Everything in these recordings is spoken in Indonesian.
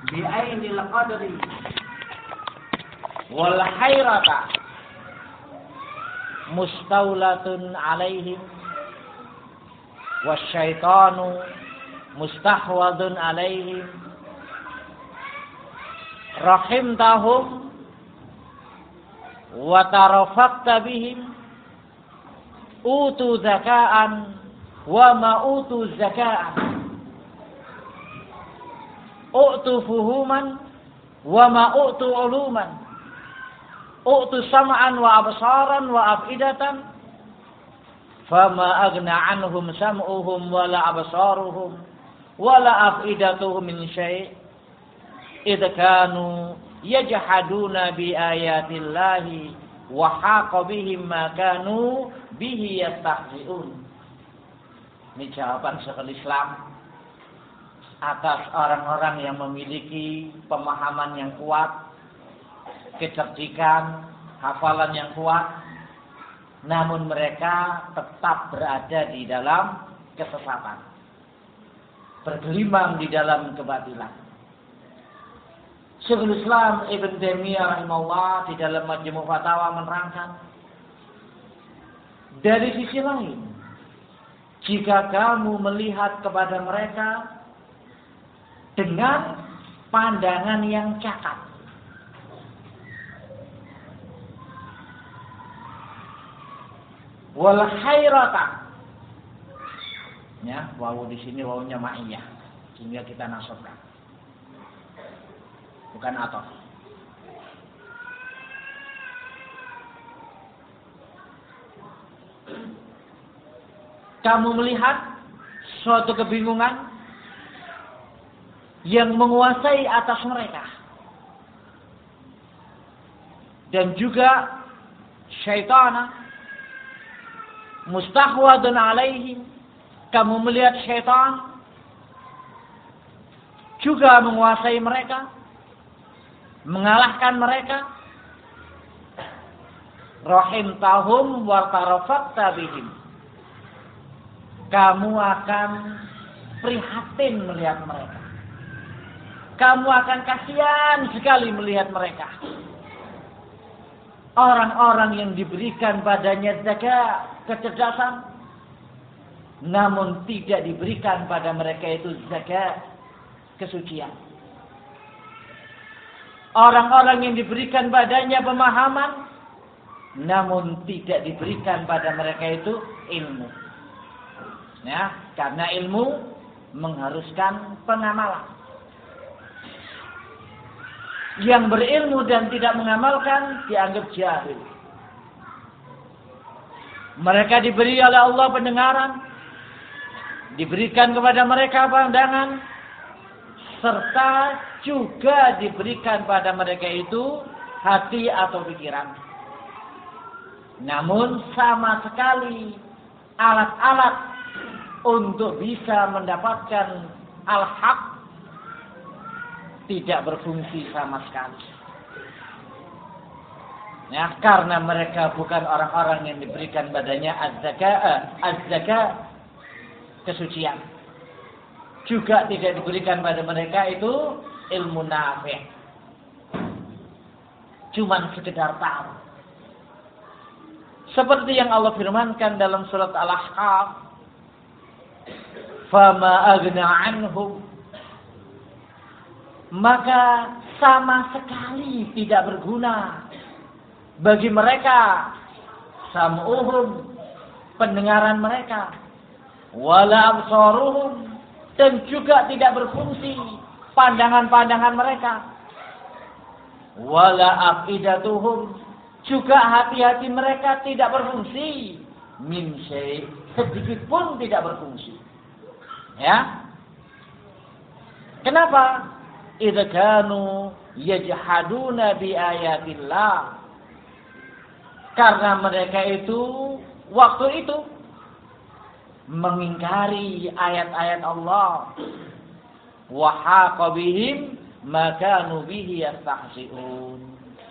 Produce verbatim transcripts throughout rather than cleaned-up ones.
bi'ainil qadri wal hayrata mustaulatun alaihim wasyaitanu mustahwadun alaihim rahimtahum wa tarafaqta bihim utu zaka'an wa ma utu zaka'an utu fuhuman wa ma utu uluman utu sam'an wa absaran wa afidatan fama aghna anhum sam'uhum wa la absaruhum wa la afidatuhum min syai' idh kanu yajhaduna bi ayatillahi wa haqa bihim ma kanu bihi yastahzi'un. Ini jawaban Syekhul Islam atas orang-orang yang memiliki pemahaman yang kuat, kecerdikan, hafalan yang kuat, namun mereka tetap berada di dalam kesesatan, bergelimang di dalam kebatilan. Syekhul Islam Ibn Taimiyah rahimahullah di dalam Majmu' Fatawa menerangkan, dari sisi lain, jika kamu melihat kepada mereka dengan pandangan yang cakap, wal hayrata, ya, wawu di sini wawunya ma'iyah, sehingga kita nasabkan, bukan atau. Kamu melihat suatu kebingungan yang menguasai atas mereka, dan juga syaitan mustahwadun alaihim. Kamu melihat syaitan juga menguasai mereka, mengalahkan mereka. Rahimtahum wa tarafaqta bihim. Kamu akan prihatin melihat mereka. Kamu akan kasihan sekali melihat mereka. Orang-orang yang diberikan padanya zakat, kecerdasan, namun tidak diberikan pada mereka itu zakat, kesucian. Orang-orang yang diberikan padanya pemahaman, namun tidak diberikan pada mereka itu ilmu. Ya, karena ilmu mengharuskan pengamalan. Yang berilmu dan tidak mengamalkan dianggap jahil. Mereka diberi oleh Allah pendengaran, diberikan kepada mereka pandangan, serta juga diberikan pada mereka itu hati atau pikiran. Namun sama sekali alat-alat untuk bisa mendapatkan al-haq tidak berfungsi sama sekali. Ya, karena mereka bukan orang-orang yang diberikan badannya az-zakah, az-zakah, kesucian. Juga tidak diberikan pada mereka itu ilmu nafi'. Cuman sekedar tahu. Seperti yang Allah firmankan dalam surat Al-Ahqaf, "Fama aghna 'anhum", maka sama sekali tidak berguna bagi mereka sam'uhum, pendengaran mereka, wala absaruhum, dan juga tidak berfungsi pandangan-pandangan mereka, wala afidatuhum, juga hati-hati mereka tidak berfungsi, min syai', sedikit pun tidak berfungsi. Ya, kenapa? Idza kanu yajhaduna bi ayatillah, karena mereka itu waktu itu mengingkari ayat-ayat Allah. Wa haqa bihim ma kanu bihi yastahzi'un,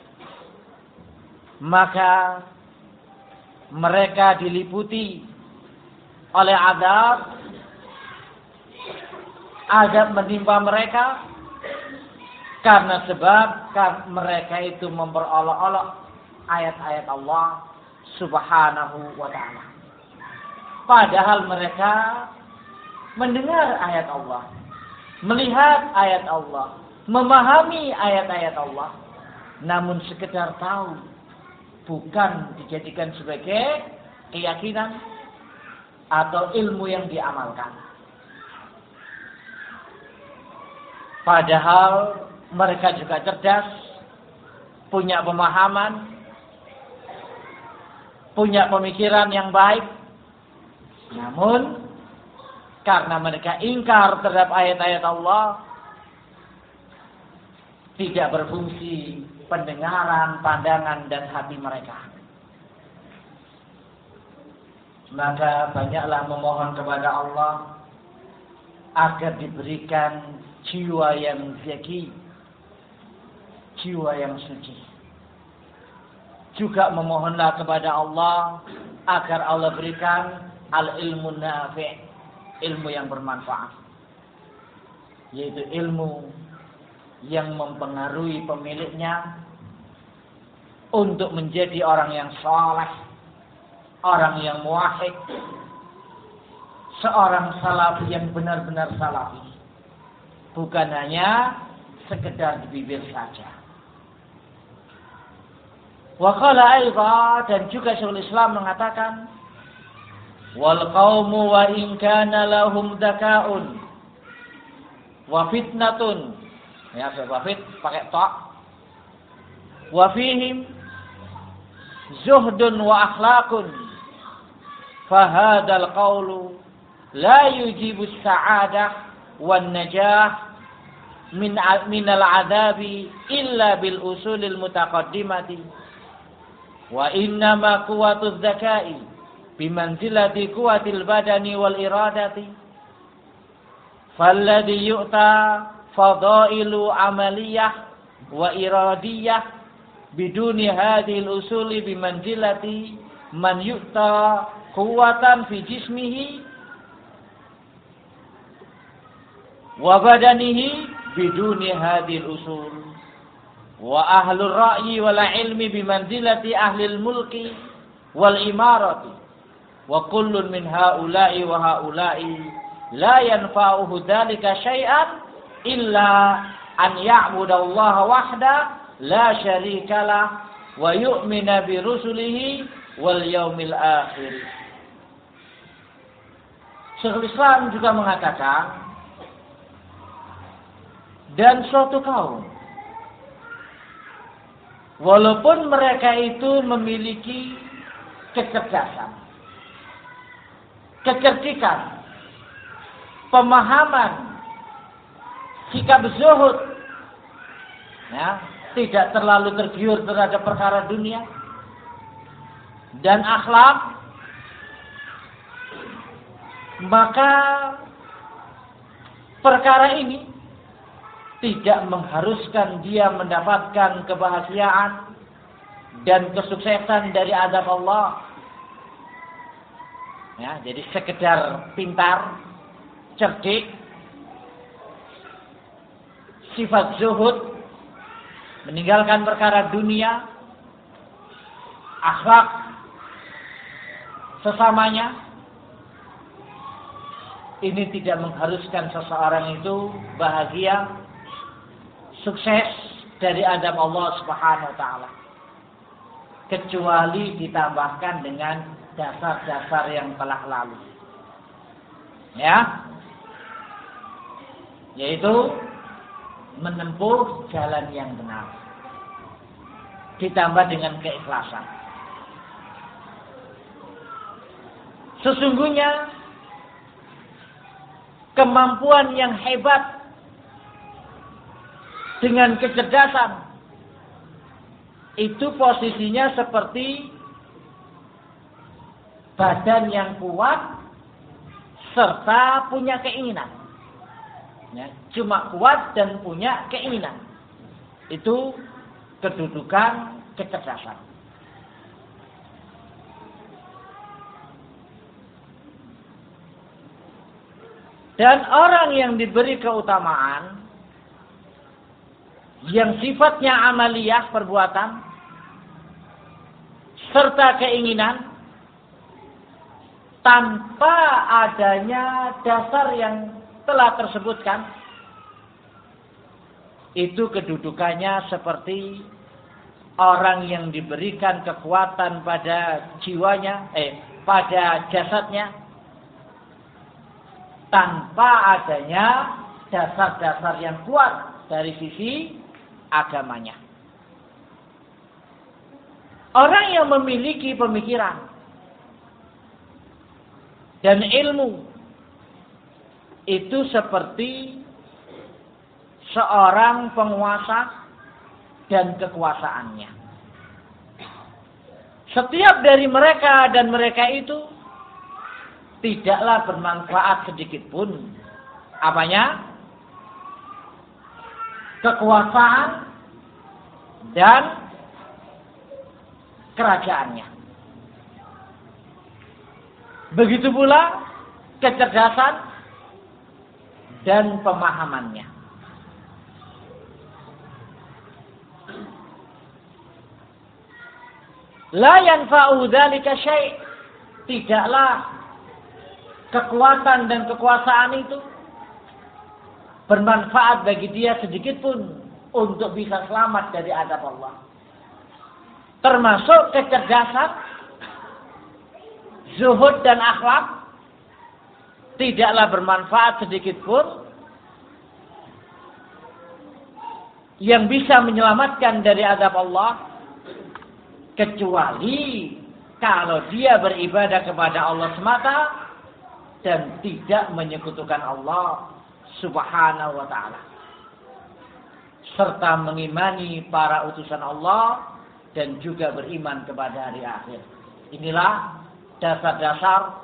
maka mereka diliputi oleh adab, adab menimpa mereka Karena sebab mereka itu memperolok-olok ayat-ayat Allah Subhanahu wa ta'ala. Padahal mereka mendengar ayat Allah, melihat ayat Allah, memahami ayat-ayat Allah, namun sekedar tahu, bukan dijadikan sebagai keyakinan atau ilmu yang diamalkan. Padahal mereka juga cerdas, punya pemahaman, punya pemikiran yang baik. Namun karena mereka ingkar terhadap ayat-ayat Allah, tidak berfungsi pendengaran, pandangan, dan hati mereka. Maka banyaklah memohon kepada Allah agar diberikan jiwa yang zaki, jiwa yang suci. Juga memohonlah kepada Allah agar Allah berikan al-ilmu nafi', ilmu yang bermanfaat, yaitu ilmu yang mempengaruhi pemiliknya untuk menjadi orang yang saleh, orang yang muwahhid, seorang salafi yang benar-benar salafi, bukan hanya sekedar di bibir saja. Wa qala aidan, dan juga Syekhul Islam mengatakan, wal qaumu wa in kana lahum dzaka'un wa fitnatun, ya fit pakai ta, wa fihim zuhdun wa akhlaqun, fa hadzal qawlu la yujibu as-sa'adah wan najah min min al-'adabi illa bil usulil mutaqaddimati, wa inna ma quwwatuz zaka'i bimanzilati quwwatil badani wal iradati, falladhi yu'ta fadailu amaliyah wa iradiyah biduni hadhil usuli bimanzilati man yu'ta quwwatan fi jismihi wa badanihi biduni hadhil usul, wa ahlur ra'yi wal ilmi bimanzilati ahlil mulki wal imarati, wa kullun min haula'i wa haula'i la yanfa'uhu dzalika syai'an illa an ya'budallaha wahda la syarikalah wa yu'mina bi rusulihi wal yaumil akhir. Syekhul Islam juga mengatakan, dan suatu kaum, walaupun mereka itu memiliki kecerdasan, kecerdikan, pemahaman, sikap zuhud, ya, tidak terlalu tergiur terhadap perkara dunia, dan akhlak, maka perkara ini tidak mengharuskan dia mendapatkan kebahagiaan dan kesuksesan dari azab Allah. Ya, jadi sekedar pintar, cerdik, sifat zuhud, meninggalkan perkara dunia, akhlak sesamanya, ini tidak mengharuskan seseorang itu bahagia, sukses dari azab Allah Subhanahu wa ta'ala, kecuali ditambahkan dengan dasar-dasar yang telah lalu, ya, yaitu menempuh jalan yang benar, ditambah dengan keikhlasan. Sesungguhnya kemampuan yang hebat dengan kecerdasan itu posisinya seperti badan yang kuat serta punya keinginan. Ya, cuma kuat dan punya keinginan, itu kedudukan kecerdasan. Dan orang yang diberi keutamaan yang sifatnya amaliyah perbuatan serta keinginan tanpa adanya dasar yang telah tersebutkan, itu kedudukannya seperti orang yang diberikan kekuatan pada jiwanya, eh pada jasadnya tanpa adanya dasar-dasar yang kuat dari sisi agamanya. Orang yang memiliki pemikiran dan ilmu itu seperti seorang penguasa dan kekuasaannya. Setiap dari mereka dan mereka itu tidaklah bermanfaat sedikit pun apanya? Kekuasaan dan kerajaannya. Begitu pula kecerdasan dan pemahamannya. La yanfa'u dzalika syai'. Tidaklah kekuatan dan kekuasaan itu bermanfaat bagi dia sedikit pun untuk bisa selamat dari azab Allah. Termasuk kecerdasan, zuhud dan akhlak tidaklah bermanfaat sedikit pun yang bisa menyelamatkan dari azab Allah, kecuali kalau dia beribadah kepada Allah semata dan tidak menyekutukan Allah Subhanahu wa ta'ala, serta mengimani para utusan Allah dan juga beriman kepada hari akhir. Inilah dasar-dasar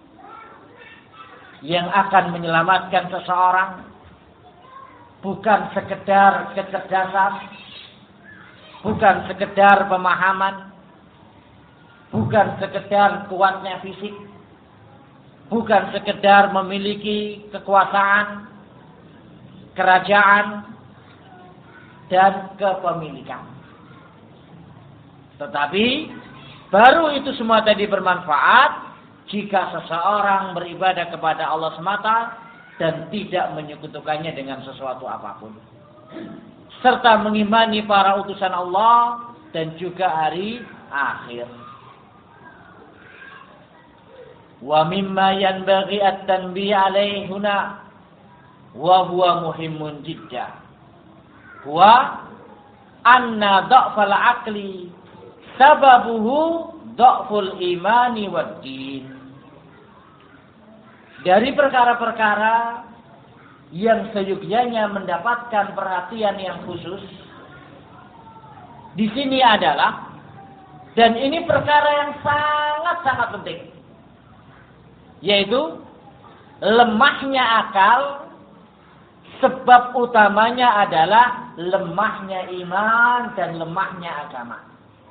yang akan menyelamatkan seseorang, bukan sekedar kecerdasan, bukan sekedar pemahaman, bukan sekedar kuatnya fisik, bukan sekedar memiliki kekuasaan, kerajaan, dan kepemilikan. Tetapi baru itu semua tadi bermanfaat jika seseorang beribadah kepada Allah semata dan tidak menyekutukannya dengan sesuatu apapun, serta mengimani para utusan Allah dan juga hari akhir. Wa mimma yanbaghi at-tanbih alaihi huna wa huwa muhimmun jiddan wa anna dha'fal aqli sababuhu dha'ful imani wad din. Dari perkara-perkara yang seyogyanya mendapatkan perhatian yang khusus di sini adalah, dan ini perkara yang sangat-sangat penting, yaitu lemahnya akal. Sebab utamanya adalah lemahnya iman dan lemahnya agama.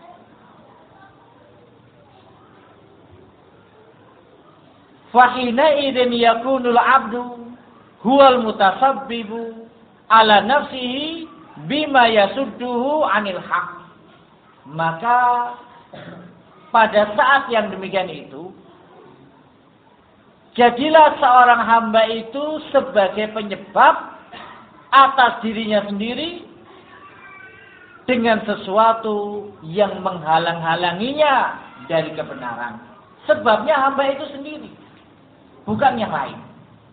Fahina idin yakunul abdu huwal mutasabbibu ala nafsihi bima yasudduhu anil haq. Maka pada saat yang demikian itu, jadilah seorang hamba itu sebagai penyebab atas dirinya sendiri dengan sesuatu yang menghalang-halanginya dari kebenaran. Sebabnya hamba itu sendiri, bukan yang lain.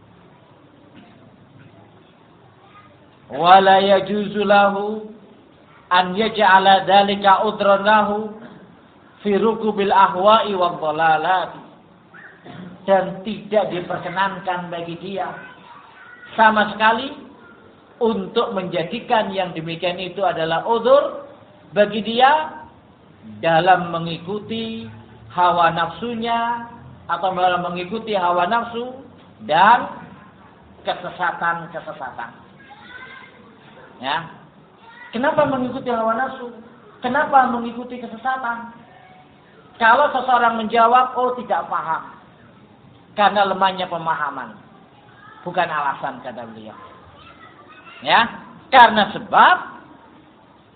Wala yajuzu lahu an yaj'ala dzalika udran lahu fi rukubil ahwa'i wad dhalalati. Dan tidak diperkenankan bagi dia sama sekali untuk menjadikan yang demikian itu adalah udzur bagi dia dalam mengikuti hawa nafsunya atau dalam mengikuti hawa nafsu dan kesesatan-kesesatan. Ya. Kenapa mengikuti hawa nafsu? Kenapa mengikuti kesesatan? Kalau seseorang menjawab, oh tidak paham, karena lemahnya pemahaman, bukan alasan kata beliau. Ya, karena sebab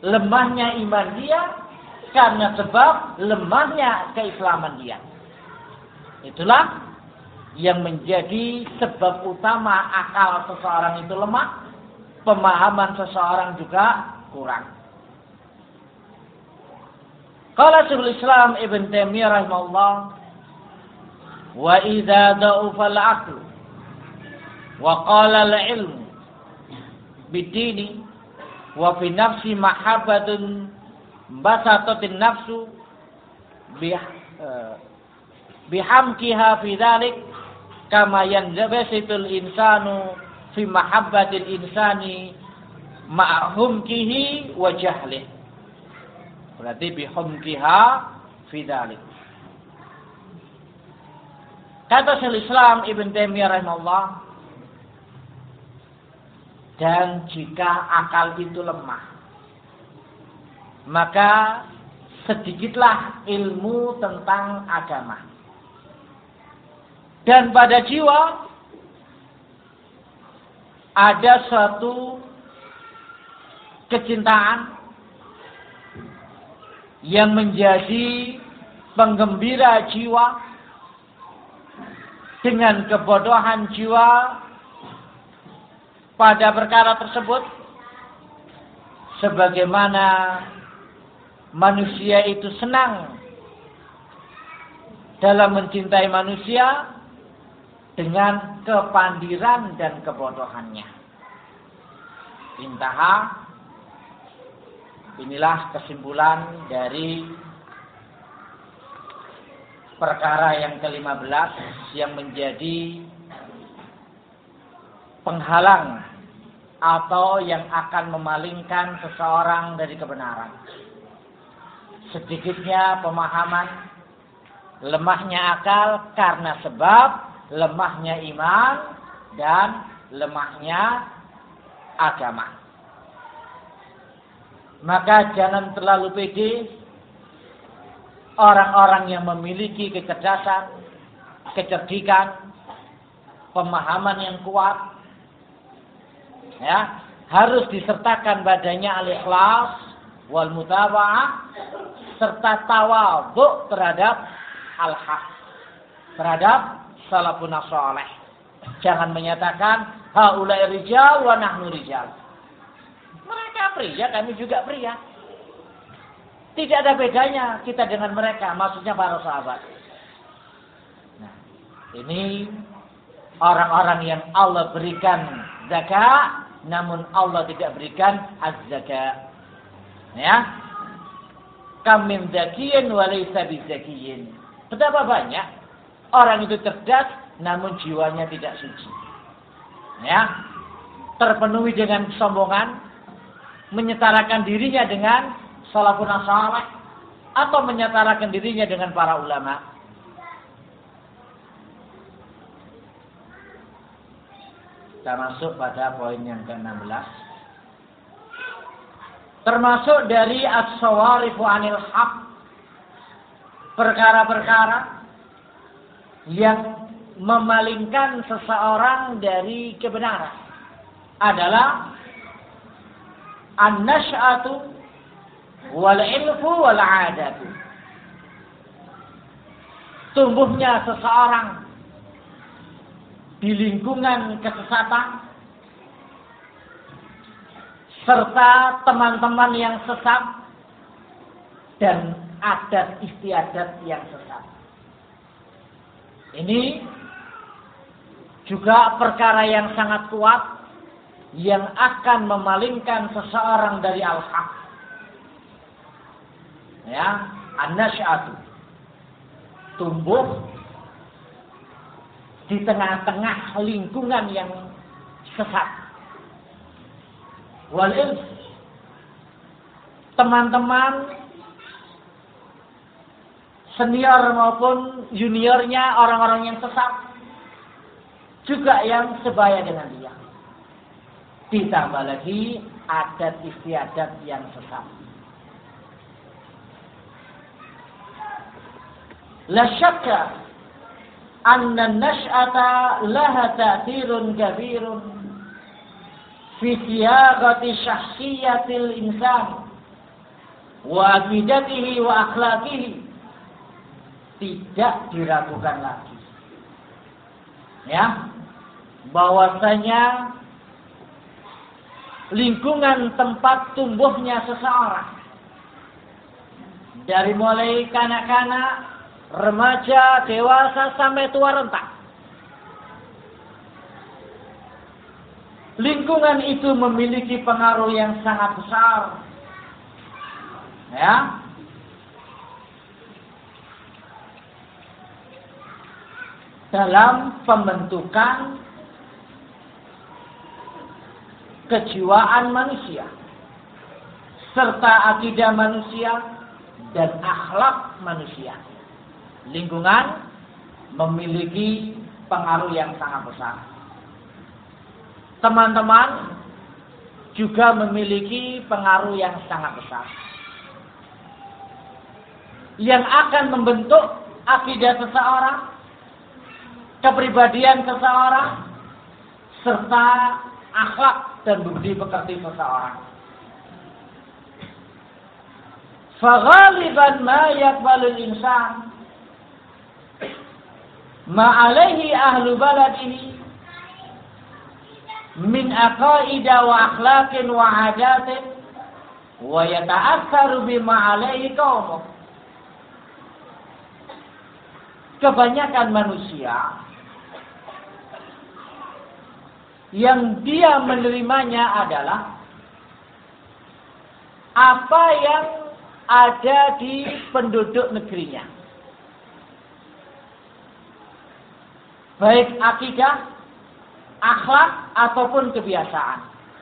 lemahnya iman dia karena sebab lemahnya keislaman dia. Itulah yang menjadi sebab utama akal seseorang itu lemah, pemahaman seseorang juga kurang. Qala Syekhul Islam Ibn Taimiyah rahimahullah, wa idza da'ufa al-'aql wa qala al-'ilm bid-dini wa fi nafsi mahabbatun basatatin nafsu bih bihamkiha fi dzalik kama yanjabasitul insanu fi mahabbatil insani ma'humkihi wa jahlih. Berarti bihumkiha fi dzalik. Kata Syekhul Islam Ibn Taimiyah rahimahullah, dan jika akal itu lemah, maka sedikitlah ilmu tentang agama. Dan pada jiwa ada suatu kecintaan yang menjadi penggembira jiwa dengan kebodohan jiwa pada perkara tersebut, sebagaimana manusia itu senang dalam mencintai manusia dengan kepandiran dan kebodohannya. Intaha. Inilah kesimpulan dari perkara yang kelima belas yang menjadi penghalang atau yang akan memalingkan seseorang dari kebenaran. Sedikitnya pemahaman, lemahnya akal karena sebab lemahnya iman dan lemahnya agama. Maka jangan terlalu pede orang-orang yang memiliki kecerdasan, kecerdikan, pemahaman yang kuat, ya, harus disertakan badannya al-ikhlas wal mutaba'ah serta tawadhu terhadap al-haq, terhadap salafun saleh. Jangan menyatakan haula'i rijal wa nahnu rijal. Mereka pria, kami juga pria. Tidak ada bedanya kita dengan mereka, maksudnya para sahabat. Nah, ini orang-orang yang Allah berikan zakat, namun Allah tidak berikan az-zakat. Ya. Kam min zakiyin wa laysa bizakiyin. Betapa banyak orang itu cerdas namun jiwanya tidak suci. Ya. Terpenuhi dengan kesombongan, menyetarakan dirinya dengan salafun saleh atau menyetarakan dirinya dengan para ulama. Kita masuk pada poin yang ke enam belas. Termasuk dari as-sawarifu anil haq, perkara-perkara yang memalingkan seseorang dari kebenaran adalah an-nash'atu wal ilfu wal 'adatu. Tumbuhnya seseorang di lingkungan kesesatan serta teman-teman yang sesat dan adat istiadat yang sesat. Ini juga perkara yang sangat kuat yang akan memalingkan seseorang dari al-haq. Ya, an-nash'atu. Tumbuh di tengah-tengah lingkungan yang sesat. Wal ilm. Teman-teman senior maupun juniornya orang-orang yang sesat juga yang sebaya dengan dia. Ditambah lagi adat istiadat yang sesat. La syakka anna an-nash'ata laha ta'thirun kabirun fi siyaqati syakhsiyatil insan wa aqidatihi wa akhlaqihi, tidak diragukan lagi. Ya, bahwasanya lingkungan tempat tumbuhnya seseorang dari mulai kanak-kanak, remaja, dewasa sampai tua renta, lingkungan itu memiliki pengaruh yang sangat besar. Ya. Dalam pembentukan kejiwaan manusia serta akidah manusia dan akhlak manusia. Lingkungan memiliki pengaruh yang sangat besar. Teman-teman juga memiliki pengaruh yang sangat besar, yang akan membentuk akidah seseorang, kepribadian seseorang, serta akhlak dan budi pekerti seseorang. Faghaliban ma yaqbalul insan ma alaihi ahlu baladihi min aqaida wa akhlaqin wa adatin wa yata'assaru bima alaihi qaumuh. Kebanyakan manusia yang dia menerimanya adalah apa yang ada di penduduk negerinya, baik akidah, akhlak ataupun kebiasaan.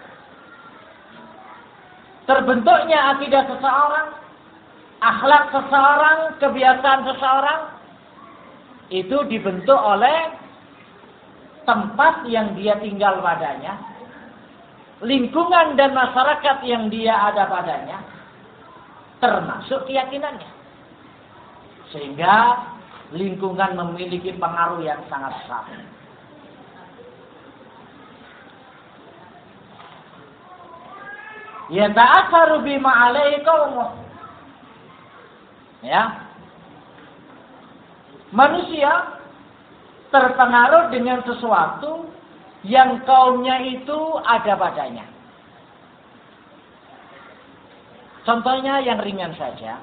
Terbentuknya akidah seseorang, akhlak seseorang, kebiasaan seseorang itu dibentuk oleh tempat yang dia tinggal padanya, lingkungan dan masyarakat yang dia ada padanya, termasuk keyakinannya. Sehingga lingkungan memiliki pengaruh yang sangat besar. Yata'atharu bima alaihi qaumuh. Ya. Manusia terpengaruh dengan sesuatu yang kaumnya itu ada padanya. Contohnya yang ringan saja.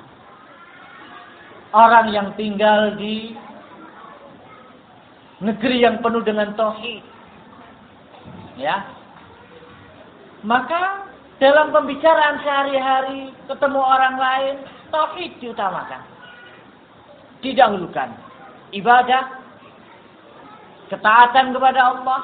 Orang yang tinggal di negeri yang penuh dengan tauhid. Ya. Maka dalam pembicaraan sehari-hari ketemu orang lain, tauhid diutamakan. Didahulukan ibadah, ketaatan kepada Allah.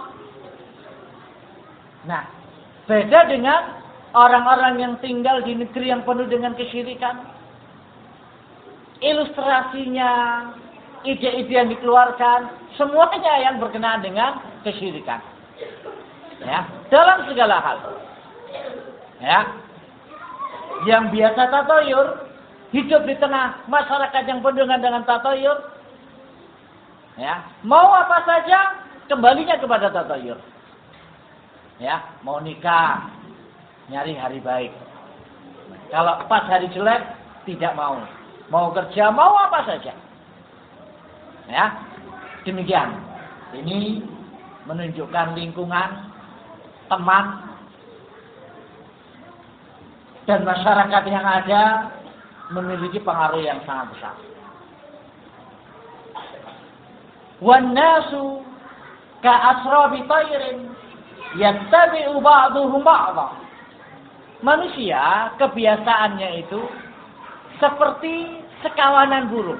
Nah, beda dengan orang-orang yang tinggal di negeri yang penuh dengan kesyirikan. Ilustrasinya, ide-ide yang dikeluarkan, semuanya yang berkenaan dengan kesyirikan. Ya, dalam segala hal. Ya. Yang biasa tatoyur, hidup di tengah masyarakat yang penuh dengan tatoyur. Ya, mau apa saja kembalinya kepada tatoyur. Ya, mau nikah, nyari hari baik. Kalau pas hari jelek, tidak mau. Mau kerja, mau apa saja. Ya, demikian. Ini menunjukkan lingkungan, teman, dan masyarakat yang ada memiliki pengaruh yang sangat besar. Wan nasu ka asrabi tayrin yattabi'u ba'duhum ba'dha. Manusia kebiasaannya itu seperti sekawanan burung.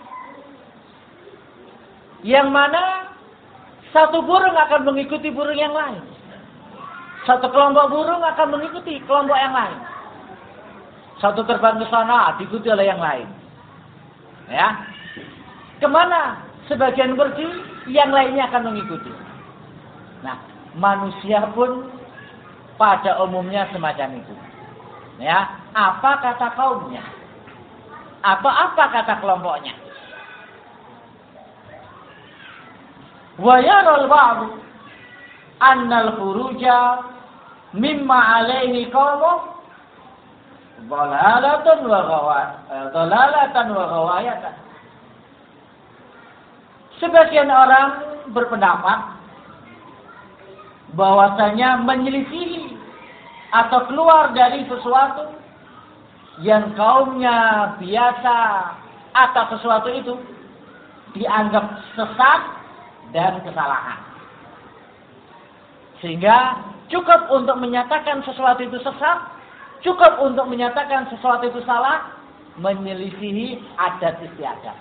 Yang mana satu burung akan mengikuti burung yang lain. Satu kelompok burung akan mengikuti kelompok yang lain. Satu terbang ke sana diikuti oleh yang lain. Ya. Kemana sebagian pergi, yang lainnya akan mengikuti. Nah, manusia pun pada umumnya semacam itu. Ya, apa kata kaumnya? Apa-apa kata kelompoknya? Wa yaral ba'du annal khuruja mimma alaihi qaumu Dhalalatun wa ghawayatan, dhalalatan wa ghawayatan. Sebagian orang berpendapat bahwasanya menyelisihi atau keluar dari sesuatu yang kaumnya biasa atas sesuatu itu dianggap sesat dan kesalahan. Sehingga cukup untuk menyatakan sesuatu itu sesat, cukup untuk menyatakan sesuatu itu salah, menyelisihi adat istiadat.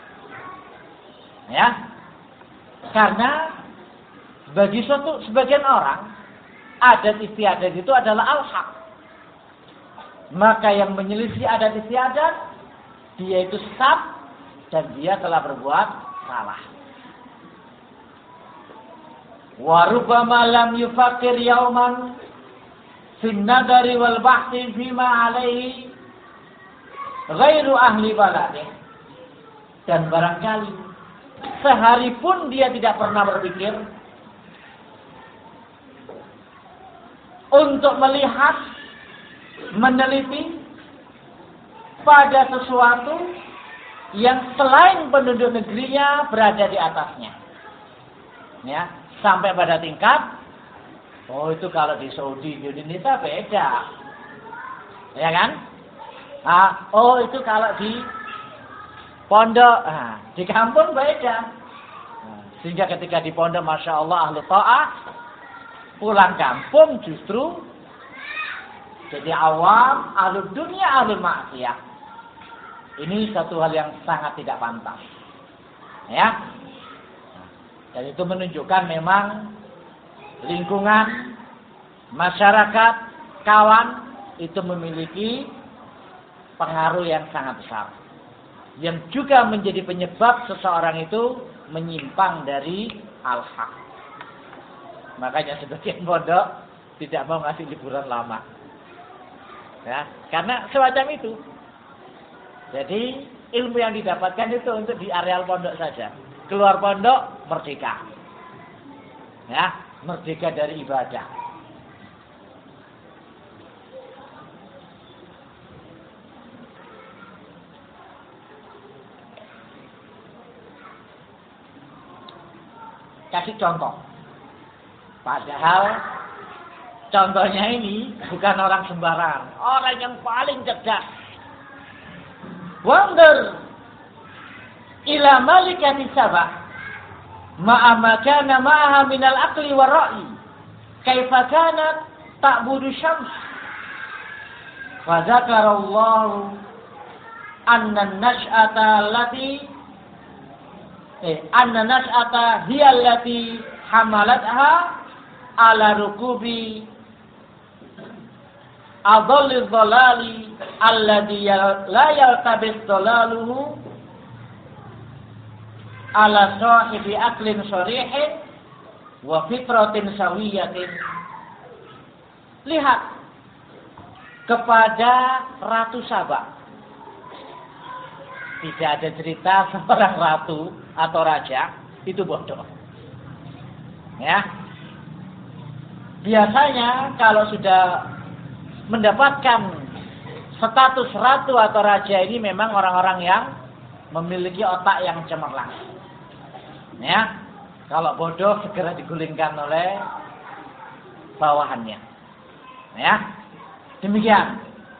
Ya, karena bagi suatu sebagian orang adat istiadat itu adalah al-haq. Maka yang menyelisih adat istiadat dia itu sesat dan dia telah berbuat salah. Wa rubbama lam yufakir yauman fin nadari wal bahthi fima alaihi ghairu ahli baladih. Dan barangkali sehari pun dia tidak pernah berpikir untuk melihat, meneliti pada sesuatu yang selain penduduk negerinya berada di atasnya. Ya, sampai pada tingkat, oh itu kalau di Saudi, di Indonesia beda. Ya kan? Ah, oh itu kalau di pondok, nah, di kampung beda. Nah, sehingga ketika di pondok, masya Allah, ahlu ta'ah, pulang kampung justru jadi awam, ahlu dunia, ahlu maksiyah. Ini satu hal yang sangat tidak pantas. Ya. Dan itu menunjukkan memang lingkungan, masyarakat, kawan itu memiliki pengaruh yang sangat besar. Yang juga menjadi penyebab seseorang itu menyimpang dari al-haq. Makanya sebagian pondok tidak mau ngasih liburan lama. Ya, karena semacam itu. Jadi ilmu yang didapatkan itu untuk di areal pondok saja. Keluar pondok merdeka. Ya, merdeka dari ibadah. Kasih contoh. Padahal contohnya ini bukan orang sembarangan, orang yang paling cerdas. Wanzur ila malikati Saba ma'a ma kana ma'aha minal aqli wa ra'i kaifa kanat ta'budu syams wa dzakara Allah anna an-nash'ata allati eh anna nash'ata hiya allati hamalatha ala rukubi adallil dhalali alladhi la yaltabis dhalaluhu ala sahibi aklin sharihin wa fitratin sawiyatin. Lihat kepada Ratu Saba. Tidak ada cerita seorang ratu atau raja itu bodoh. Ya. Biasanya kalau sudah mendapatkan status ratu atau raja ini memang orang-orang yang memiliki otak yang cemerlang. Ya. Kalau bodoh segera digulingkan oleh bawahannya. Ya. Demikian.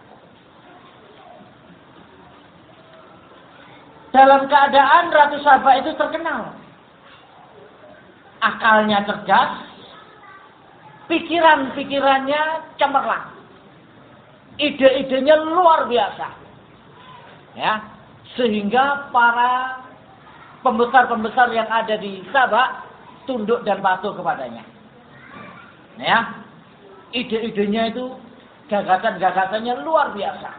Dalam keadaan Ratu Saba itu terkenal. Akalnya cerdas, pikiran-pikirannya cemerlang. Ide-idenya luar biasa. Ya, sehingga para pembesar-pembesar yang ada di Sabah tunduk dan patuh kepadanya. Ya. Ide-idenya itu, gagasan-gagasannya luar biasa.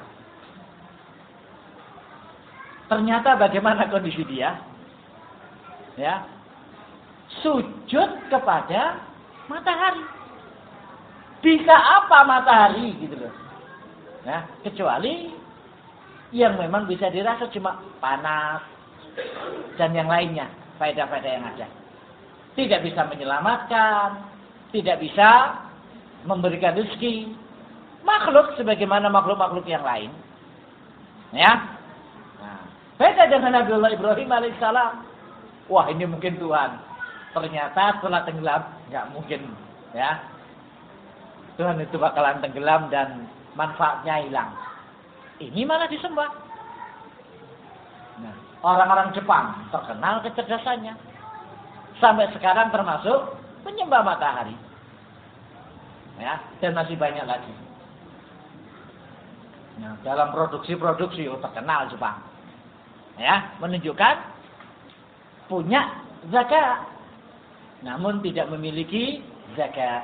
Ternyata bagaimana kondisi dia? Ya. Sujud kepada matahari. Bisa apa matahari gitu loh. Ya, kecuali yang memang bisa dirasa cuma panas dan yang lainnya, faedah-faedah yang ada. Tidak bisa menyelamatkan, tidak bisa memberikan rezeki. makhluk sebagaimana makhluk-makhluk yang lain. Ya. Nah, beda dengan Nabiullah Ibrahim alaihissalam. Wah, ini mungkin Tuhan. Ternyata setelah tenggelam, nggak mungkin. Ya. Tuhan itu bakalan tenggelam dan manfaatnya hilang. Ini malah disembah. Nah, orang-orang Jepang terkenal kecerdasannya. Sampai sekarang termasuk penyembah matahari. Ya, dan masih banyak lagi. Nah, dalam produksi-produksi oh, terkenal Jepang. Ya, menunjukkan punya zakat. Namun tidak memiliki zakat.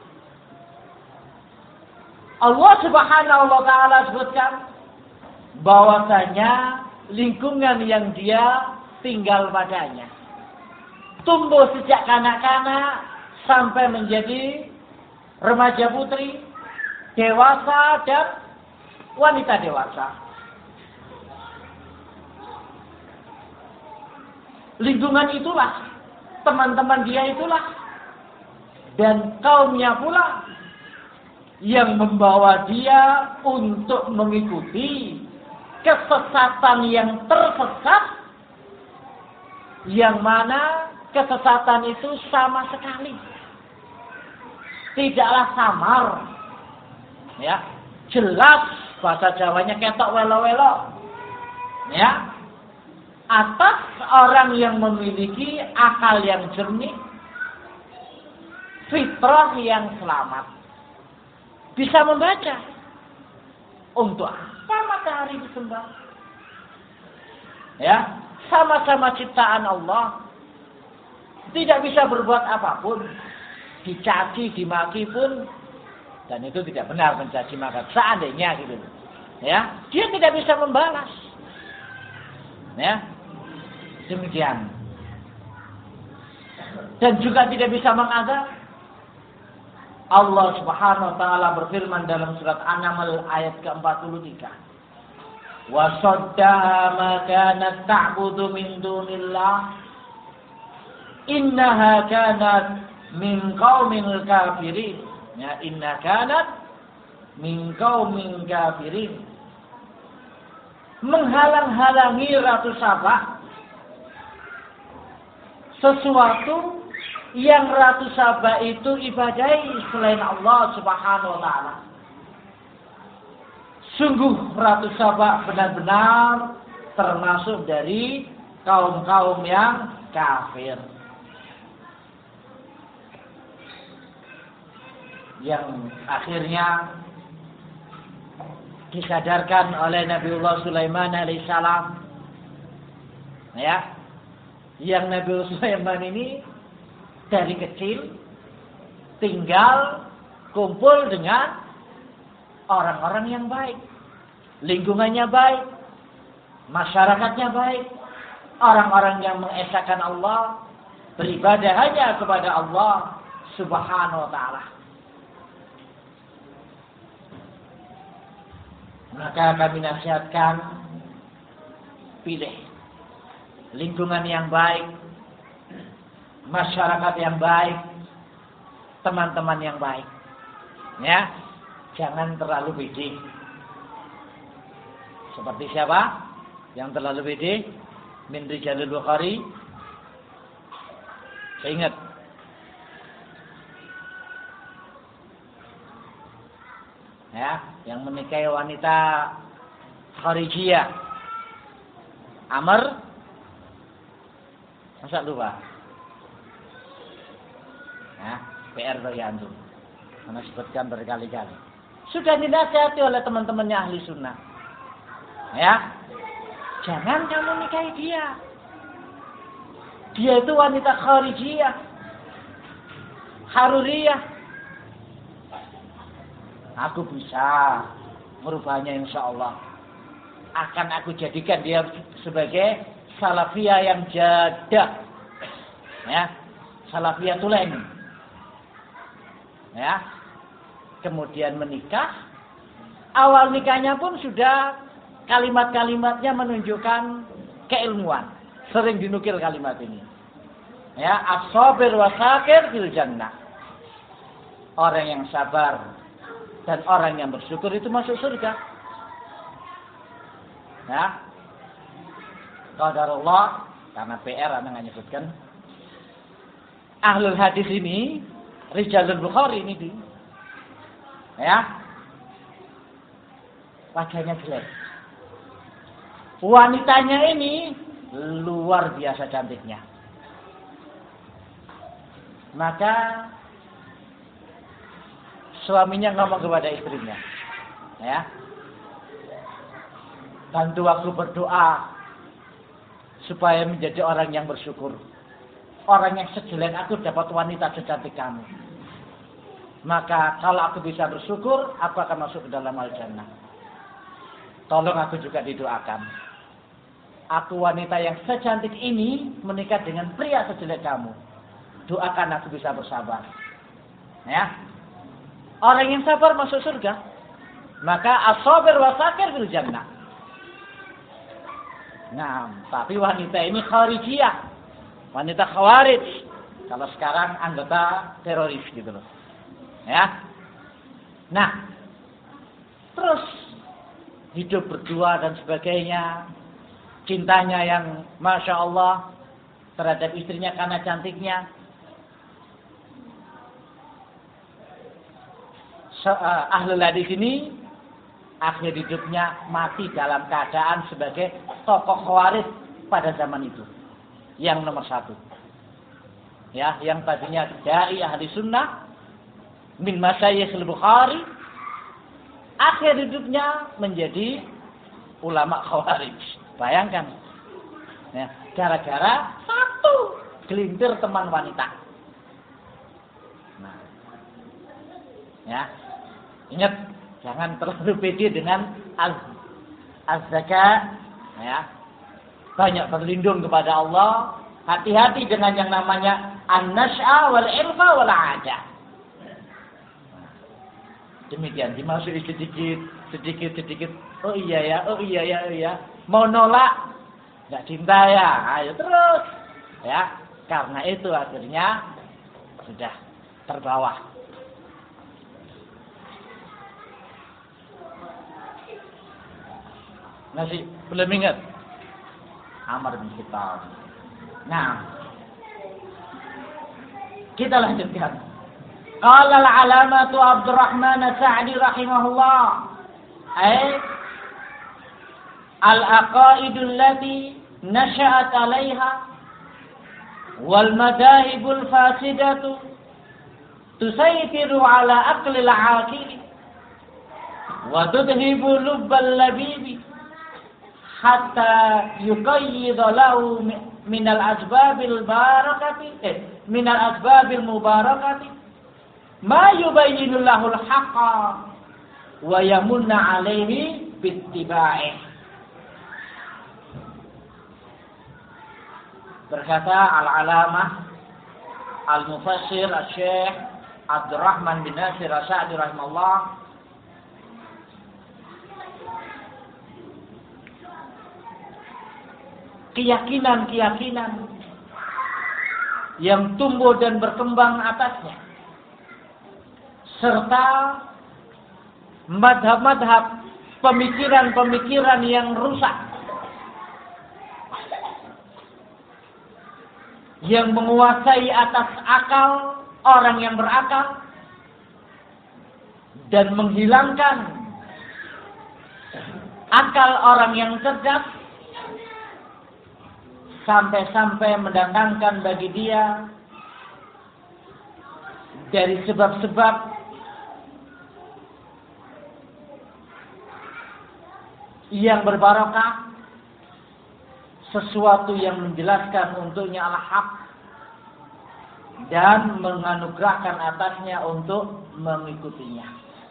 Allah Subhanahu wa taala sebutkan bahwasanya lingkungan yang dia tinggal padanya tumbuh sejak kanak-kanak sampai menjadi remaja putri, dewasa dan wanita dewasa. Lingkungan itulah, teman-teman dia itulah, dan kaumnya pula yang membawa dia untuk mengikuti kesesatan yang tersesat, yang mana kesesatan itu sama sekali tidaklah samar, ya, jelas bahasa Jawanya ketok welo-welo, ya, atas orang yang memiliki akal yang jernih, fitrah yang selamat. Bisa membaca. Untuk apa matahari disembah? Ya, sama-sama ciptaan Allah. Tidak bisa berbuat apapun. Dicaci, dimaki pun. Dan itu tidak benar mencaci maki. Seandainya gitu. Ya, dia tidak bisa membalas. Ya. Demikian. Dan juga tidak bisa mengadab. Allah Subhanahu wa taala berfirman dalam surat An-Naml ayat ke empat puluh tiga. Wa saddaha ma kanat ta'budu min dunillah innaha kanat min qaumil kafirin. Ya, inna kanat min qaumil kafirin. Menghalang-halangi Ratu Saba sesuatu yang Ratu Saba itu ibadahi selain Allah Subhanahu wa taala. Sungguh Ratu Saba benar-benar termasuk dari kaum-kaum yang kafir. Yang akhirnya disadarkan oleh Nabiullah Sulaiman alaihissalam. Ya. Yang Nabiullah Sulaiman ini dari kecil tinggal kumpul dengan orang-orang yang baik, lingkungannya baik, masyarakatnya baik, orang-orang yang mengesahkan Allah, beribadah hanya kepada Allah Subhanahu wa taala. Maka kami nasihatkan, pilih lingkungan yang baik, masyarakat yang baik, teman-teman yang baik. Ya, jangan terlalu pede. Seperti siapa yang terlalu pede? Min rijalil Bukhari. Saya ingat. Ya, yang menikahi wanita Kharijiyah. Amr. Masa lupa? Ya, P R bagi antum. Karena sebutkan berkali-kali. Sudah dinasihati oleh teman-temannya ahli sunnah. Ya, jangan kamu nikahi dia. Dia itu wanita Kharijiyah, Haruriyah. Aku bisa merubahnya insya Allah. Akan aku jadikan dia sebagai salafiyah yang jadah. Ya, salafiyah tulen. Ya, kemudian menikah. Awal nikahnya pun sudah kalimat-kalimatnya menunjukkan keilmuan. Sering dinukil kalimat ini. Ya, as-sabir wa syakir fil jannah. Orang yang sabar Dan orang yang bersyukur itu masuk surga. Ya. Qadarullah, karena P R Anda nggak nyebutkan. Ahlul hadis ini, Rijalul Bukhari ini, di, ya, wajahnya jelek. Wanitanya ini luar biasa cantiknya. Maka suaminya ngomong kepada istrinya, ya, bantu aku berdoa supaya menjadi orang yang bersyukur. Orang yang sejelek aku dapat wanita secantik kamu. Maka kalau aku bisa bersyukur, aku akan masuk ke dalam al-jannah. Tolong aku juga didoakan. Aku wanita yang secantik ini menikah dengan pria sejelek kamu. Doakan aku bisa bersabar. Ya. Orang yang sabar masuk surga. Maka as-sabir wa sakir fil jannah. Nah, tapi wanita ini khawarijiyah. Wanita khawarij. Kalau sekarang anggota teroris gitu loh. Ya. Nah, terus hidup berdua dan sebagainya. Cintanya yang Masya Allah terhadap istrinya karena cantiknya. So, uh, ahlul hadis ini akhir hidupnya mati dalam keadaan sebagai tokoh khawarij pada zaman itu. Yang nomor satu. Ya, yang tadinya dai ahli sunnah min masyayikh al-Bukhari, akhir hidupnya menjadi ulama khawarij. Bayangkan. Ya, gara-gara satu gelintir teman wanita. Nah. Ya. Ingat, jangan terlalu pede dengan az-zakat, ya. Banyak berlindung kepada Allah. Hati-hati dengan yang namanya an-nas'a wal irfa wal 'ada. Demikian dimasuki sedikit, sedikit, sedikit. Oh iya ya, oh iya ya, oh iya. Mau nolak, nggak cinta ya. Ayo terus, ya. Karena itu akhirnya sudah terbawa. Masih belum ingat? Amr bin Khattab. Nah, kita lanjutkan. Qala al-alamatu Abdurrahman As-Sa'di rahimahullah. Ay al-aqaidul lati nasha'at 'alayha wal madahibul fasidatu tusaytiru 'ala aqlil 'aqil wa tudhibu lubbal labibi hatta yuqayyid lahu min al-asbabil barakati eh, min al-asbabil mubarakati ma yubayyinu lahu al-haqqa wa yamunna 'alaihi bittiba'ih. Berkata al-alamah al-mufassir al-syekh Abdurrahman bin Nasir As-Sa'di rahimahullah, keyakinan-keyakinan yang tumbuh dan berkembang atasnya, serta madhab-madhab pemikiran-pemikiran yang rusak, yang menguasai atas akal orang yang berakal dan menghilangkan akal orang yang cerdas, sampai-sampai mendatangkan bagi dia dari sebab-sebab yang berbarokah sesuatu yang menjelaskan untuknya al-haq dan menganugerahkan atasnya untuk mengikutinya.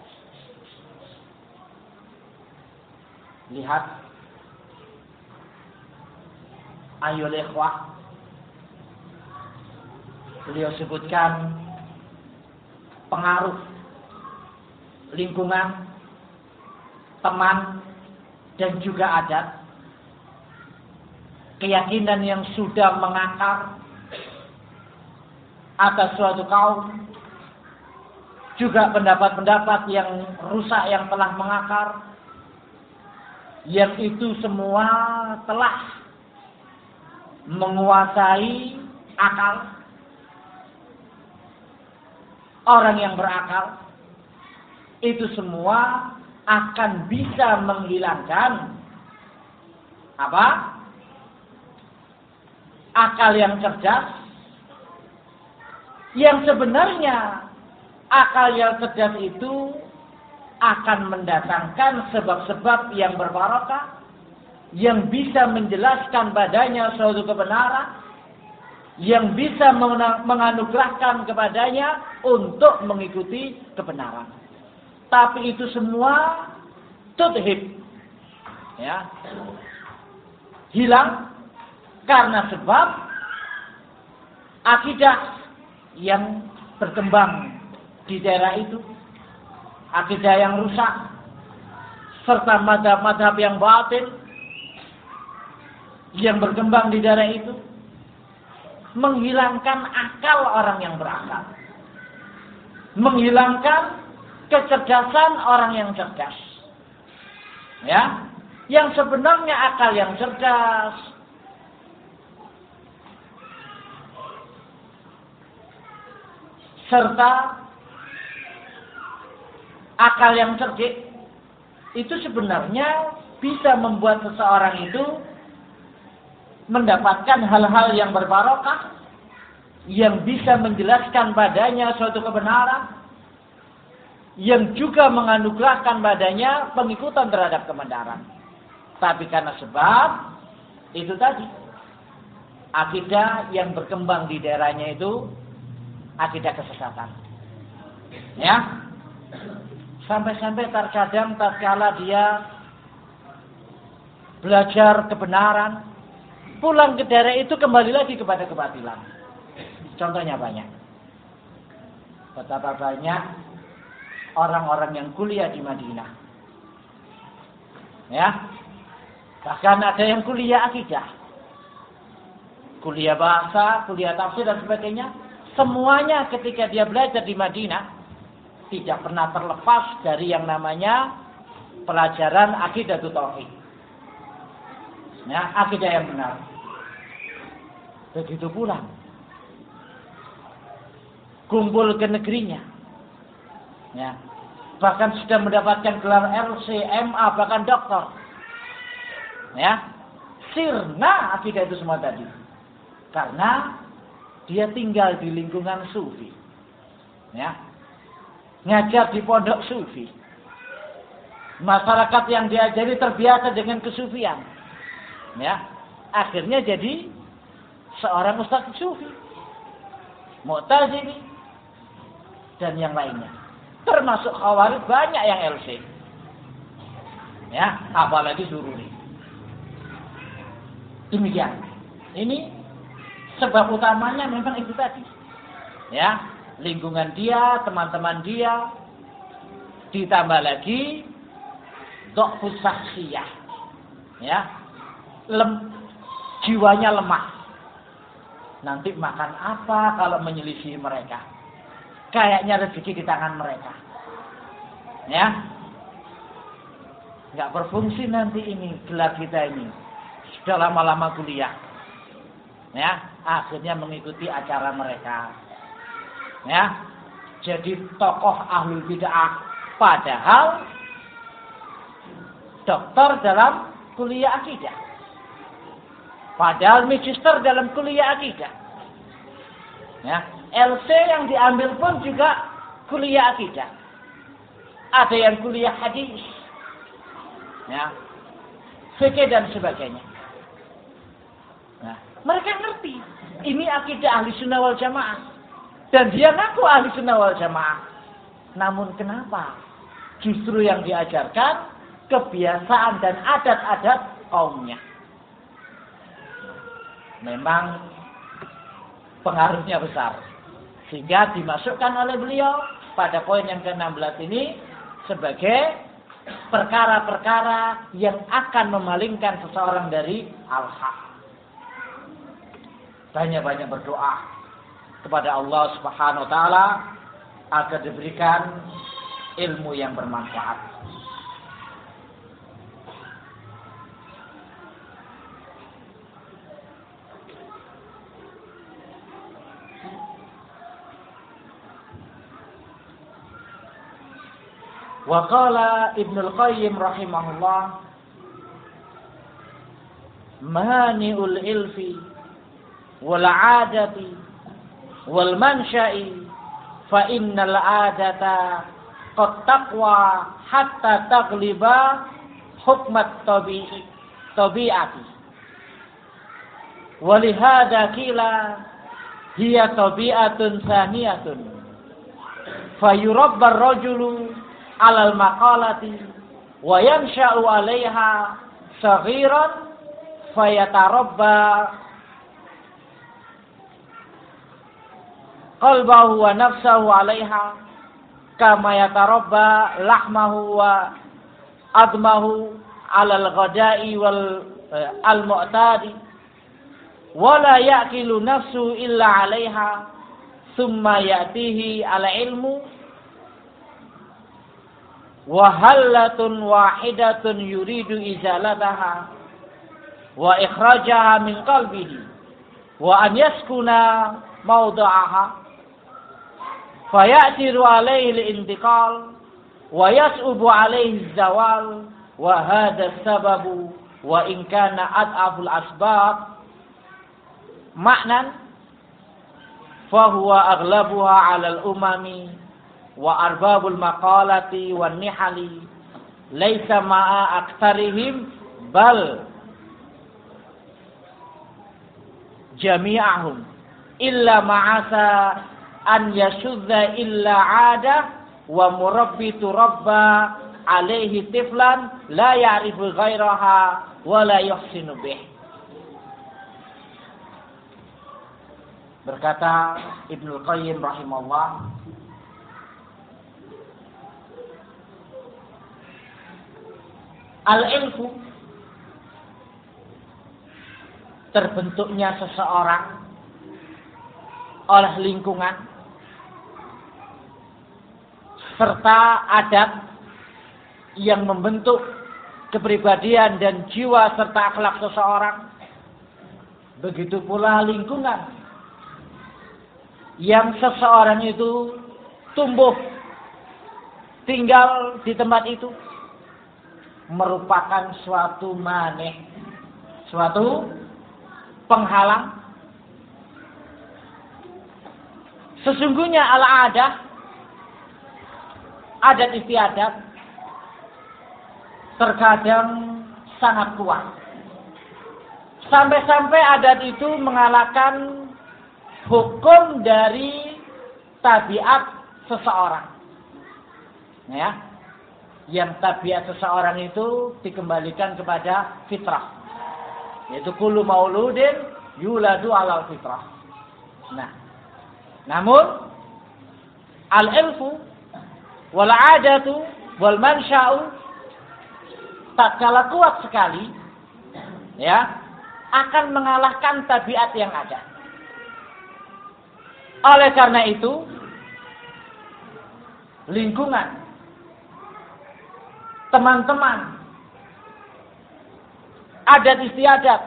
Lihat, ayo ikhwah, beliau sebutkan pengaruh lingkungan, teman, dan juga adat, keyakinan yang sudah mengakar atas suatu kaum juga pendapat-pendapat yang rusak yang telah mengakar, yang itu semua telah menguasai akal orang yang berakal. Itu semua akan bisa menghilangkan apa? Akal yang cerdas, yang sebenarnya akal yang cerdas itu akan mendatangkan sebab-sebab yang berbarokah, yang bisa menjelaskan padanya suatu kebenaran, yang bisa menganugerahkan kepadanya untuk mengikuti kebenaran. Tapi itu semua tudhib, ya, hilang karena sebab akidah yang berkembang di daerah itu, akidah yang rusak, serta madhab-madhab yang batil yang berkembang di daerah itu, menghilangkan akal orang yang berakal, menghilangkan kecerdasan orang yang cerdas, ya, yang sebenarnya akal yang cerdas serta akal yang cerdik itu sebenarnya bisa membuat seseorang itu mendapatkan hal-hal yang berbarokah, yang bisa menjelaskan padanya suatu kebenaran, yang juga menganugerahkan padanya pengikutan terhadap kebenaran. Tapi karena sebab itu tadi, akidah yang berkembang di daerahnya itu akidah kesesatan, ya, sampai-sampai terkadang tatkala dia belajar kebenaran, pulang ke daerah itu kembali lagi kepada kebatilan. Contohnya banyak. Betapa banyak orang-orang yang kuliah di Madinah, ya, bahkan ada yang kuliah akidah, kuliah bahasa, kuliah tafsir dan sebagainya. Semuanya ketika dia belajar di Madinah tidak pernah terlepas dari yang namanya pelajaran akidah tauhid, ya, akidah yang benar. Begitu pulang, kumpul ke negerinya, ya, bahkan sudah mendapatkan gelar L C, M A, bahkan doktor, ya, sirna akidah itu semua tadi, karena dia tinggal di lingkungan sufi, ya, ngajar di pondok sufi, masyarakat yang diajari terbiasa dengan kesufian, ya, akhirnya jadi seorang ustaz sufi, Mu'tazili dan yang lainnya, termasuk Khawarij banyak yang L C, ya, apalagi Sururi. Demikian. Ini sebab utamanya memang itu tadi, ya, lingkungan dia, teman-teman dia, ditambah lagi dhafus syakhsiyah, ya, lem, jiwanya lemah. Nanti makan apa kalau menyelisih mereka? Kayaknya rezeki di tangan mereka, ya, nggak berfungsi nanti ini gelar kita ini, sudah lama-lama kuliah, ya, akhirnya mengikuti acara mereka, ya, jadi tokoh ahlul bid'ah padahal doktor dalam kuliah akidah, padahal magister dalam kuliah akidah, ya, L C yang diambil pun juga kuliah akidah, ada yang kuliah hadis, ya, fikih dan sebagainya. Nah, mereka ngerti ini akidah ahli sunnah wal jamaah dan dia ngaku ahli sunnah wal jamaah. Namun kenapa justru yang diajarkan kebiasaan dan adat-adat kaumnya? Memang pengaruhnya besar, sehingga dimasukkan oleh beliau pada poin yang ke enam belas ini sebagai perkara-perkara yang akan memalingkan seseorang dari al-haq. Banyak-banyak berdoa kepada Allah Subhanahu wa taala agar diberikan ilmu yang bermanfaat. Wa qala Ibnu Qayyim rahimahullah, mani'ul ilfi wal 'adati wal mansha'i fa innal 'adata qad taqwa hatta taghliba hukmat tabi'i tabi'ati wa li hadza qila hiya tabi'atun saniyatun fayurabba ar-rajulu 'alal maqalati wa yansha'u 'alaiha saghiran fayatarabba qalbahu wa nafsahu 'alaiha kama yatarabba lahmahu wa admahu 'alal ghada'i wal al-mu'tadi wa la ya'qilu nafsu illa 'alaiha thumma ya'tihi al-'ilmu wahallatun wahidatun yuridu izalataha wa ikhrajaha min qalbihi wa an yaskuna mawda'aha fayatiru alayhi al-intiqal wa yas'ubu alayhi az-zawal wa hadha as-sababu wa in kana ad'aful asbab ma'nan fa huwa aghlabuha 'ala al-umami wa arbabul maqalati wan nihali laisa ma'a aktsarihim bal jami'ahum illa ma'asa an yashudda illa 'ada wa murabbi turabba alaihi tiflan la ya'rifu ghairaha wa la yuhsinu bih. Berkata Ibnu Qayyim rahimahullah, al-ilfu, terbentuknya seseorang oleh lingkungan serta adat yang membentuk kepribadian dan jiwa serta akhlak seseorang. Begitu pula lingkungan yang seseorang itu tumbuh tinggal di tempat itu merupakan suatu maneh, suatu penghalang. Sesungguhnya al-adah, adat istiadat, terkadang sangat kuat. Sampai-sampai adat itu mengalahkan hukum dari tabiat seseorang. Ya. Yang tabiat seseorang itu dikembalikan kepada fitrah, yaitu kullu mauludin yuladu alal fitrah. Nah, namun al-ilfu wal 'adatu wal mansya'u tak kalah kuat sekali, ya, akan mengalahkan tabiat yang ada. Oleh karena itu, lingkungan, teman-teman, adat istiadat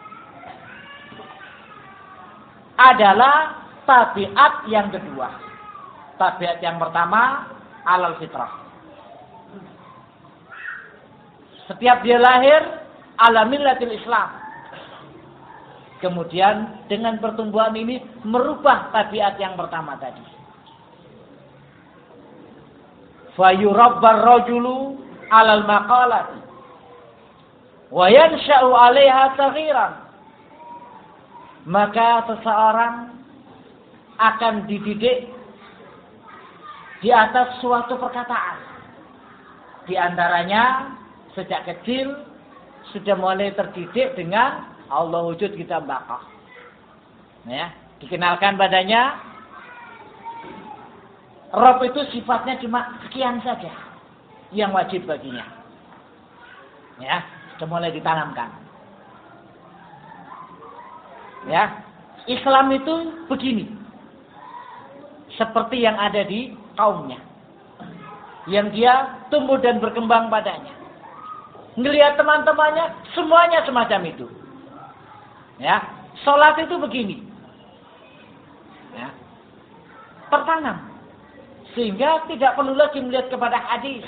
adalah tabiat yang kedua. Tabiat yang pertama alal fitrah. Setiap dia lahir ala millatil Islam. Kemudian dengan pertumbuhan ini merubah tabiat yang pertama tadi. Fayurabbar rajulu alal maqalati wa yansha'u 'alaiha saghiran. Maka seseorang akan dididik di atas suatu perkataan. Di antaranya sejak kecil sudah mulai terdidik dengan Allah wujud kita bakah. Ya, dikenalkan padanya Rabb itu sifatnya cuma sekian saja yang wajib baginya. Ya, sudah mulai ditanamkan. Ya, Islam itu begini. Seperti yang ada di kaumnya. Yang dia tumbuh dan berkembang padanya. Ngelihat teman-temannya, semuanya semacam itu. Ya, sholat itu begini. Ya, tertanam. Sehingga tidak perlu lagi melihat kepada hadis.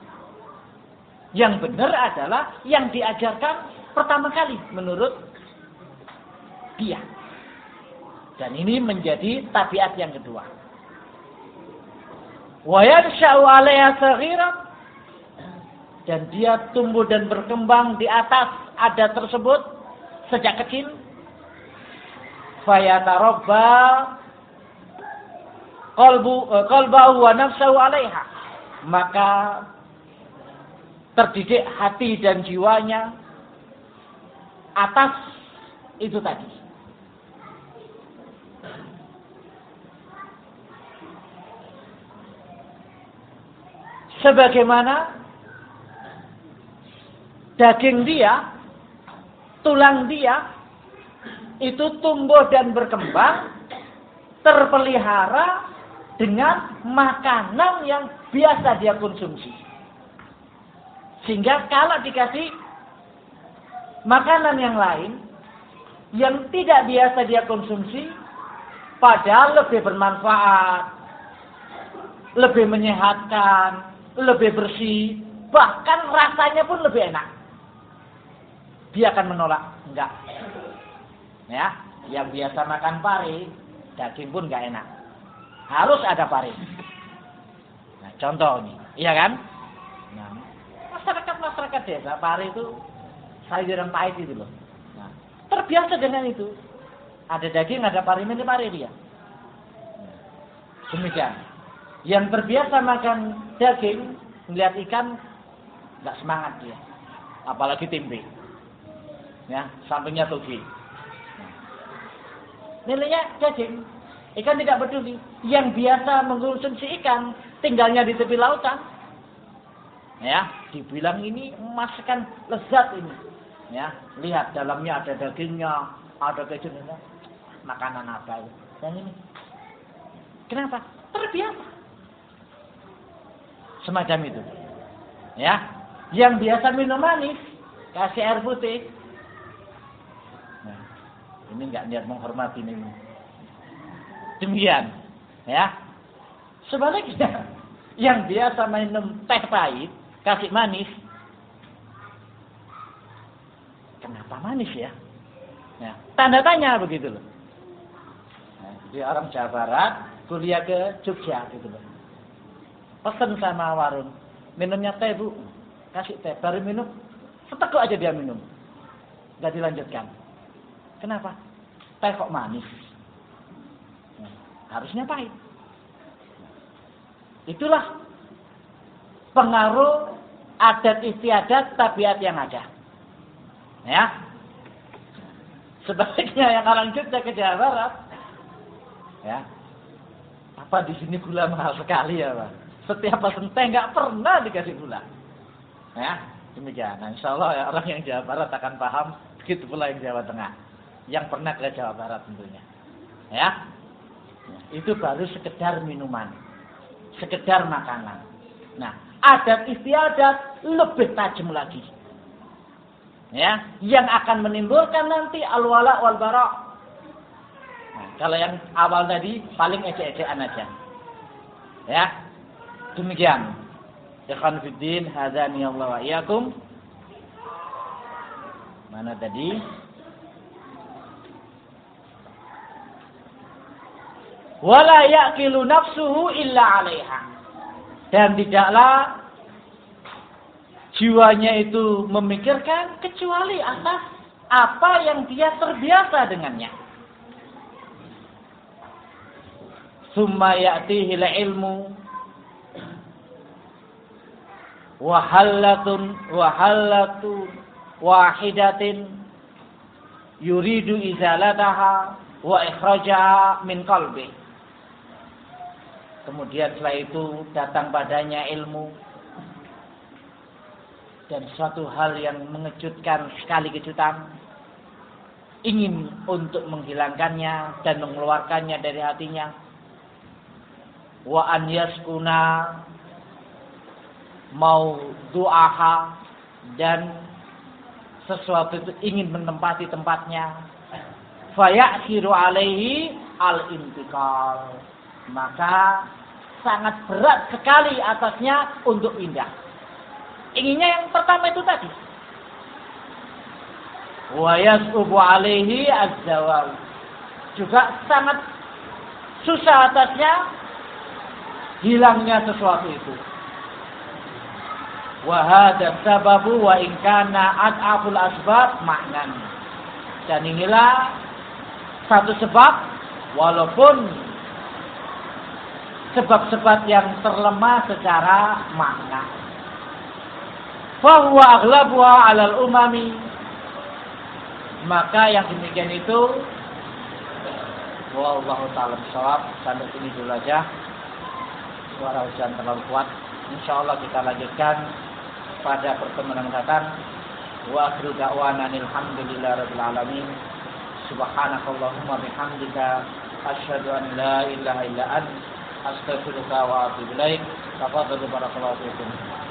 Yang benar adalah yang diajarkan pertama kali menurut dia. Dan ini menjadi tabiat yang kedua. Wa yansha'u 'alaiha saghiran, dan dia tumbuh dan berkembang di atas adat tersebut sejak kecil. Fayatarabba qalbu qalbahu wa nafsuhu 'alaiha, maka terdidik hati dan jiwanya atas itu tadi. Sebagaimana daging dia, tulang dia, itu tumbuh dan berkembang, terpelihara dengan makanan yang biasa dia konsumsi. Sehingga kalau dikasih makanan yang lain, yang tidak biasa dia konsumsi, padahal lebih bermanfaat, lebih menyehatkan, lebih bersih, bahkan rasanya pun lebih enak, dia akan menolak. Enggak. Ya, yang biasa makan pari, daging pun enggak enak. Harus ada pari. Nah, contoh ini, iya kan? Nah, masyarakat-masyarakat desa, pari itu sayuran pahit itu loh. Nah, terbiasa dengan itu. Ada daging, ada pari, ini pari dia. Demikian. Yang terbiasa makan daging, melihat ikan, nggak semangat dia. Apalagi tempe. Ya, sampingnya toge. Nilainya daging. Ikan tidak peduli. Yang biasa mengkonsumsi ikan, tinggalnya di tepi lautan. Ya, dibilang ini masakan lezat ini. Ya, lihat dalamnya ada dagingnya, ada kejunya. Makanan apa itu? Dan ini. Kenapa? Terbiasa. Semacam itu. Ya. Yang biasa minum manis, kasih air putih. Nah, ini enggak niat menghormati ini. Demikian. Ya. Sebaliknya, yang biasa minum teh pahit, kasih manis. Kenapa manis ya? Ya. Tanda tanya begitu loh. Nah, jadi orang Jawa Barat kuliah ke Jogja gitu loh. Pesen sama warung, minumnya teh bu, kasih teh, baru minum, seteguk aja dia minum, nggak dilanjutkan. Kenapa? Teh kok manis? Nah, harusnya pahit. Itulah pengaruh adat istiadat tabiat yang ada. Ya, sebaliknya yang orang Jogja ke Jawa Barat, ya, apa di sini gula mahal sekali ya pak? Setiap pesen teh nggak pernah dikasih gula. Ya, demikian. Nah, insya Allah ya, orang yang Jawa Barat akan paham. Begitu pula yang Jawa Tengah, yang pernah ke Jawa Barat tentunya. Ya, itu baru sekedar minuman, sekedar makanan. Nah, adat istiadat lebih tajam lagi. Ya, yang akan menimbulkan nanti al-wala wal bara. Nah, kalau yang awal tadi paling ecek-ecekan aja. Ya. Demikian. Ikhwan fiddin, hadzani Allah wa iyyakum. Mana tadi? Wala yaqilu nafsuhu illa 'alaiha. Dan tidaklah jiwanya itu memikirkan kecuali atas apa yang dia terbiasa dengannya. Summa ya'tihi ilmu wahallatun wahallatu wahidatin yuridu izalataha wa ikhrajaha min qalbi. Kemudian setelah itu datang padanya ilmu dan suatu hal yang mengejutkan sekali kejutan, ingin untuk menghilangkannya dan mengeluarkannya dari hatinya. wa an yaskuna maudu'aha, dan sesuatu itu ingin menempati tempatnya, fayakhiru alaihi al-intiqal, maka sangat berat sekali atasnya untuk pindah. Inginnya yang pertama itu tadi. Wa yas'ubu alaihi az-zawal, juga sangat susah atasnya hilangnya sesuatu itu. Wa hadza sababu wa in kana ad'aful asbab ma'nan. Dan inilah satu sebab, walaupun sebab-sebab yang terlemah secara makna. Fa huwa aghlabuha 'alal umami, maka yang demikian itu wallahu ta'ala bishawab. Sampai sini dulu aja, suara hujan terlalu kuat. Insyaallah kita lanjutkan pada pertemuan yang datang. Wa akhiru da'wana alhamdulillahirabbil alamin. Subhanakallahumma bihamdika asyhadu an la ilaha illa anta astaghfiruka wa atubu ilaik. Tafadhalu barakallahu fiikum.